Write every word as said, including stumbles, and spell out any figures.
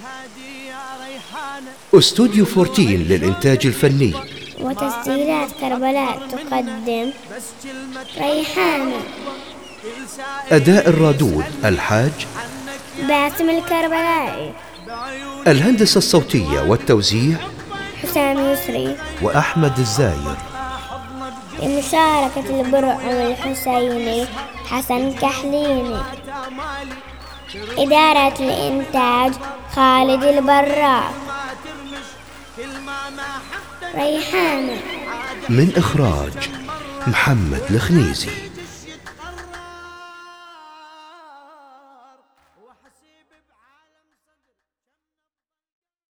استوديو فورتين للإنتاج الفني وتسجيلات كربلاء تقدم ريحانة. أداء الرادود الحاج باسم الكربلائي. الهندسة الصوتية والتوزيع حسام يسري وأحمد الزاير. لمشاركة البرع والحسيني حسن كحليني. إدارة الإنتاج خالد البراء. ريحانة من إخراج محمد الخنيزي.